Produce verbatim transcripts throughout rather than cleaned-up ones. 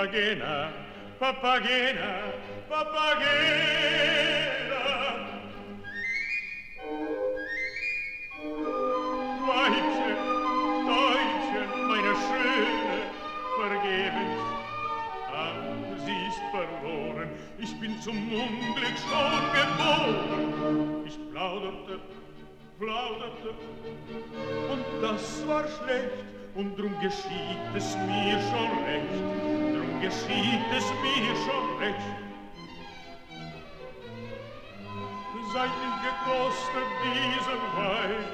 Papagena, Papagena, Papagena. Weibchen, Täubchen, meine Schöne, vergebens. Ah, sie ist verloren, ich bin zum Unglück schon geboren. Ich plauderte, plauderte, und das war schlecht, und drum geschieht es mir schon recht, drum geschieht es mir schon recht. Seit ich gekostet diesen Wein,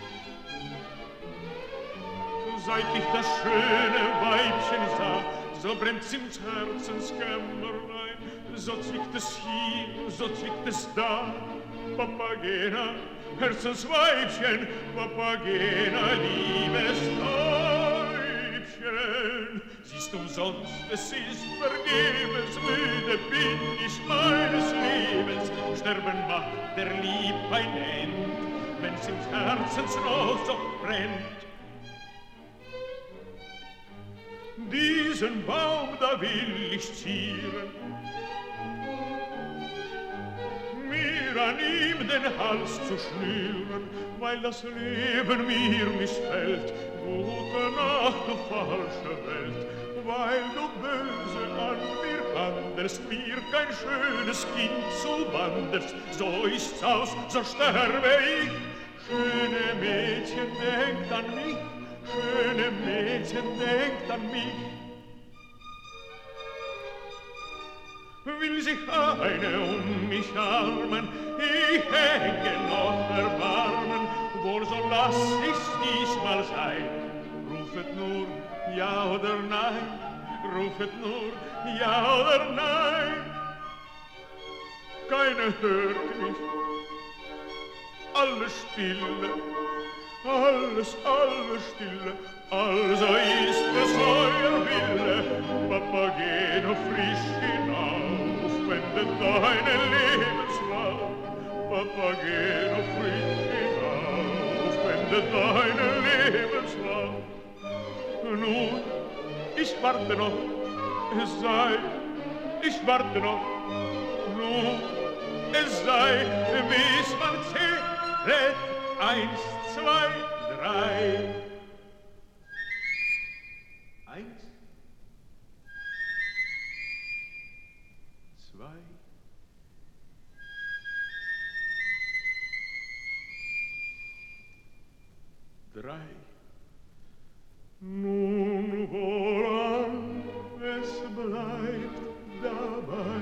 seit ich das schöne Weibchen sah, so brennt's ins Herzenskämmerlein, so zwickt es hier, so zwickt es da. Papagena, Herzensweibchen, Papagena, liebes Täubchen. Siehst umsonst, es ist vergebens, müde bin ich meines Lebens. Sterben macht der Lieb ein End, wenn's im Herzensrohr so brennt. Diesen Baum, da will ich zieren, mir an ihm den Hals zu schnüren, weil das Leben mir missfällt. Gute Nacht, du falsche Welt, weil du böse an mir handelst, mir kein schönes Kind zuwanderst. So ist's aus, so sterbe ich. Schöne Mädchen, denkt an mich, schöne Mädchen, denkt an mich. Will sich eine um mich armen, ich hänge noch erbarmen, wohl so lass ich's diesmal sein. Rufet nur ja oder nein, rufet nur ja oder nein. Keiner hört mich, alles stille, alles, alles stille, also ist es euer Wille. Papageno frisch hinauf, wende deinen Lebenslauf. Papageno frisch hinauf, wende deinen Lebenslauf. Nun, ich warte noch, es sei, ich warte noch, nun, es sei, bis man zählt, eins, zwei, drei. Eins, zwei, drei. Nun wohlan, es bleibt dabei.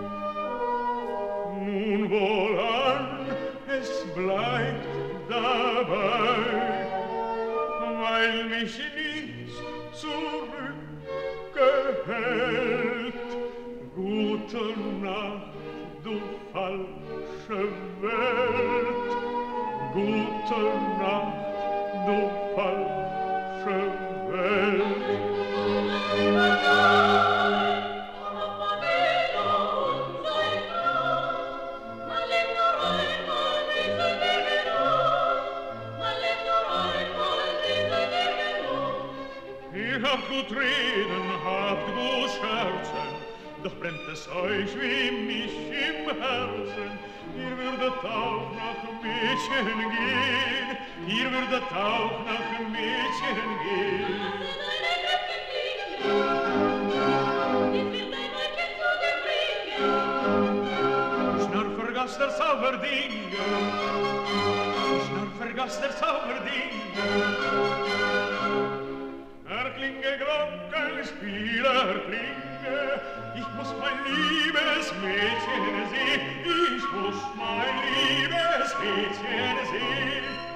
Nun wohlan, es bleibt dabei, weil mich nichts zurückgehält. Gute Nacht, du falsche Welt. Gute Nacht, du falsche Welt. Habt gut reden, habt gut scherzen, doch brennt es euch wie mich im Herzen. Ihr würdet auch nach Mädchen gehen, ihr würdet auch nach Mädchen gehen. Schnarr vergaß der Zauberdinge, schnarr vergaß der Zauberdinge. Erklinge, Glockenspieler, klinge, ich muss mein liebes Mädchen sehen, ich muss mein liebes Mädchen sehen.